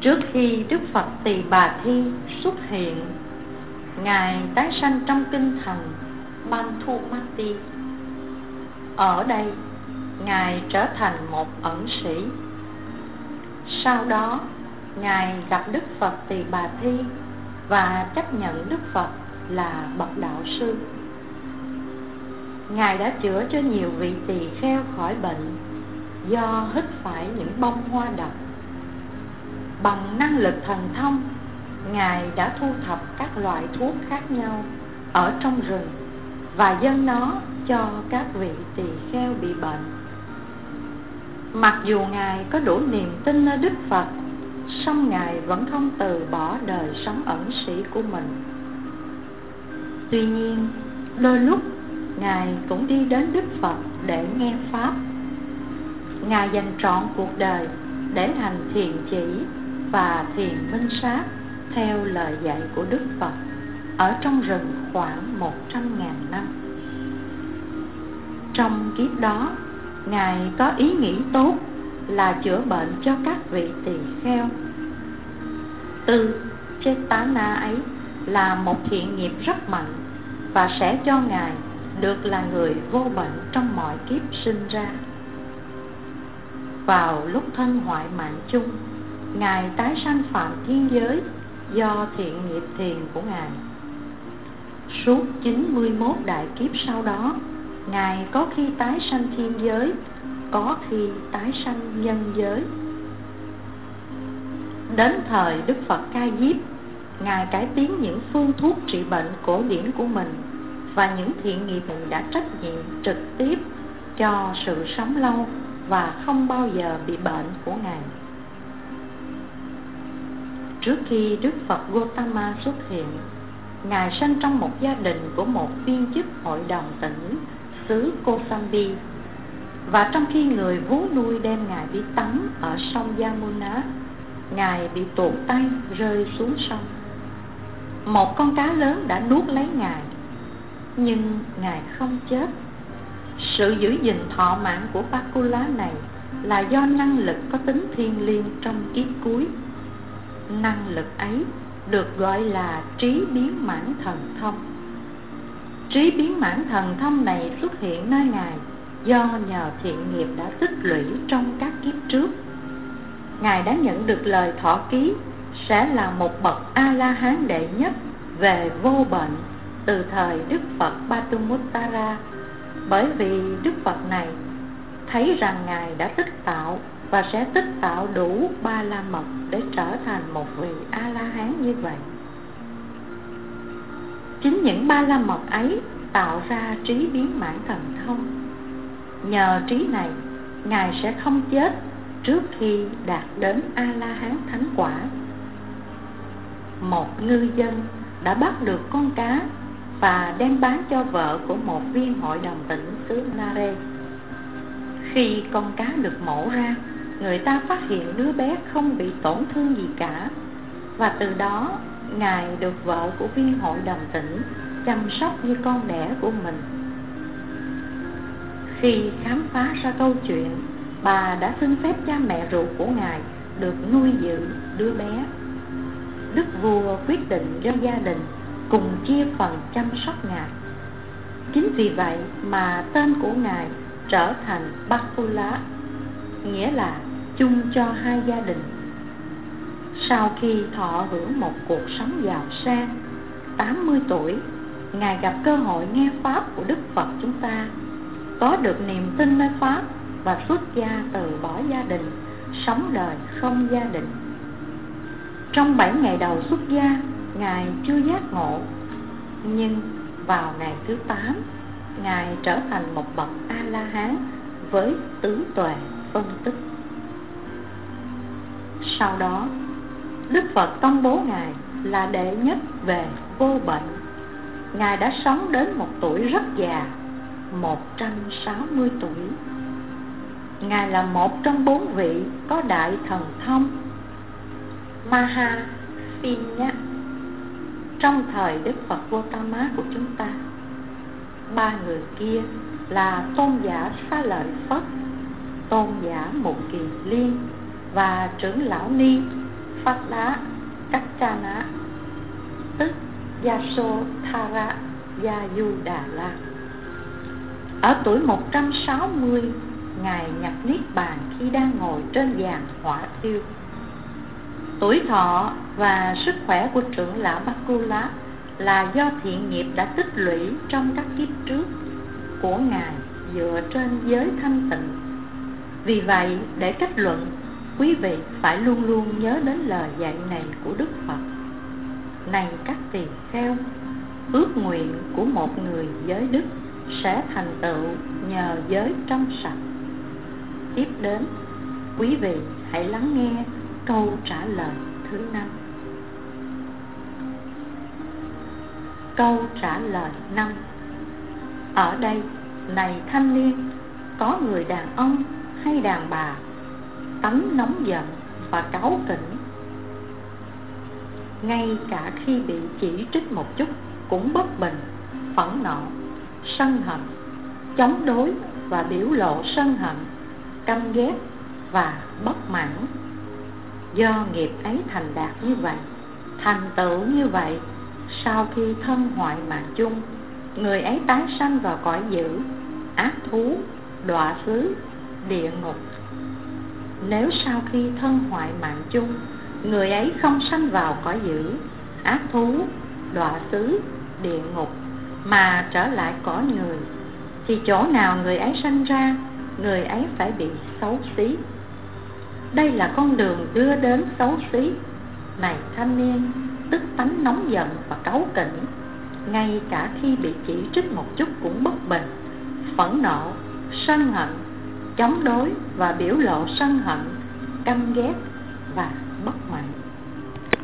Trước khi Đức Phật Tỳ Bà Thi xuất hiện, Ngài tái sanh trong kinh thành Banthumati. Ở đây, Ngài trở thành một ẩn sĩ. Sau đó, Ngài gặp Đức Phật Tỳ Bà Thi và chấp nhận Đức Phật là bậc đạo sư. Ngài đã chữa cho nhiều vị tỳ kheo khỏi bệnh do hít phải những bông hoa độc. Bằng năng lực thần thông, Ngài đã thu thập các loại thuốc khác nhau ở trong rừng và dâng nó cho các vị tỳ kheo bị bệnh. Mặc dù Ngài có đủ niềm tin ở Đức Phật, song Ngài vẫn không từ bỏ đời sống ẩn sĩ của mình. Tuy nhiên, đôi lúc Ngài cũng đi đến Đức Phật để nghe Pháp. Ngài dành trọn cuộc đời để hành thiền chỉ và thiền minh sát theo lời dạy của Đức Phật ở trong rừng khoảng 100.000 năm. Trong kiếp đó, Ngài có ý nghĩ tốt là chữa bệnh cho các vị tỳ kheo. Tư Chetana ấy là một thiện nghiệp rất mạnh và sẽ cho Ngài được là người vô bệnh trong mọi kiếp sinh ra. Vào lúc thân hoại mạng chung, Ngài tái sanh phạm thiên giới do thiện nghiệp thiền của Ngài. Suốt 91 đại kiếp sau đó, Ngài có khi tái sanh thiên giới, có khi tái sanh nhân giới. Đến thời Đức Phật Ca Diếp, Ngài cải tiến những phương thuốc trị bệnh cổ điển của mình và những thiện nghiệp này đã trách nhiệm trực tiếp cho sự sống lâu và không bao giờ bị bệnh của Ngài. Trước khi Đức Phật Gautama xuất hiện, Ngài sinh trong một gia đình của một viên chức hội đồng tỉnh xứ Kosambi. Và trong khi người vú nuôi đem Ngài đi tắm ở sông Yamuna, Ngài bị tuột tay rơi xuống sông. Một con cá lớn đã nuốt lấy Ngài, nhưng Ngài không chết. Sự giữ gìn thọ mạng của Bakula này là do năng lực có tính thiêng liêng trong kiếp cuối. Năng lực ấy được gọi là trí biến mãn thần thông. Trí biến mãn thần thông này xuất hiện nơi Ngài do nhờ thiện nghiệp đã tích lũy trong các kiếp trước. Ngài đã nhận được lời thọ ký sẽ là một bậc A-la-hán đệ nhất về vô bệnh từ thời Đức Phật Patumuttara, bởi vì Đức Phật này thấy rằng Ngài đã tích tạo và sẽ tích tạo đủ ba la mật để trở thành một vị A-la-hán như vậy. Chính những ba la mật ấy tạo ra trí biến mãn thần thông. Nhờ trí này, Ngài sẽ không chết trước khi đạt đến A-la-hán thánh quả. Một ngư dân đã bắt được con cá và đem bán cho vợ của một viên hội đồng tỉnh xứ Nare. Khi con cá được mổ ra, người ta phát hiện đứa bé không bị tổn thương gì cả, và từ đó Ngài được vợ của viên hội đồng tỉnh chăm sóc như con đẻ của mình. Khi khám phá ra câu chuyện, bà đã xin phép cha mẹ ruột của Ngài được nuôi dưỡng đứa bé. Đức vua quyết định cho gia đình cùng chia phần chăm sóc Ngài. Chính vì vậy mà tên của Ngài trở thành Bakula, nghĩa là chung cho hai gia đình. Sau khi thọ hưởng một cuộc sống giàu sang, 80 tuổi, Ngài gặp cơ hội nghe Pháp của Đức Phật chúng ta, có được niềm tin nơi Pháp và xuất gia từ bỏ gia đình, sống đời không gia đình. Trong 7 ngày đầu xuất gia, Ngài chưa giác ngộ, nhưng vào ngày thứ 8, Ngài trở thành một bậc A-la-hán với tứ tuệ phân tích. Sau đó, Đức Phật công bố Ngài là đệ nhất về vô bệnh. Ngài đã sống đến một tuổi rất già, 160 tuổi. Ngài là một trong 4 vị có đại thần thông Mahaphinya trong thời Đức Phật Gautama của chúng ta. 3 người kia là tôn giả Xá Lợi Phất, tôn giả Mục Kiền Liên và trưởng lão Ni Phát Đá Kaccana, tức Yasodhara Yayudhala. Ở tuổi 160, Ngài nhập Niết Bàn khi đang ngồi trên giàn hỏa thiêu. Tuổi thọ và sức khỏe của trưởng lão Bakula là do thiện nghiệp đã tích lũy trong các kiếp trước của Ngài dựa trên giới thanh tịnh. Vì vậy, để kết luận, quý vị phải luôn luôn nhớ đến lời dạy này của Đức Phật. Này các tỳ kheo, ước nguyện của một người giới đức sẽ thành tựu nhờ giới trong sạch. Tiếp đến, quý vị hãy lắng nghe câu trả lời thứ 5. Câu trả lời 5. Ở đây, này thanh niên, có người đàn ông hay đàn bà tánh nóng giận và cáu kỉnh, ngay cả khi bị chỉ trích một chút cũng bất bình, phẫn nộ, sân hận, chống đối và biểu lộ sân hận, căm ghét và bất mãn. Do nghiệp ấy thành đạt như vậy, thành tựu như vậy, sau khi thân hoại mạng chung, người ấy tái sanh vào cõi dữ, ác thú, đọa xứ, địa ngục. Nếu sau khi thân hoại mạng chung, người ấy không sanh vào cõi dữ, ác thú, đọa xứ, địa ngục, mà trở lại cõi người, thì chỗ nào người ấy sanh ra, người ấy phải bị xấu xí. Đây là con đường đưa đến xấu xí. Này thanh niên, tức tánh nóng giận và cáu kỉnh, ngay cả khi bị chỉ trích một chút cũng bất bình, phẫn nộ, sân hận, chống đối và biểu lộ sân hận, căm ghét và bất mãn.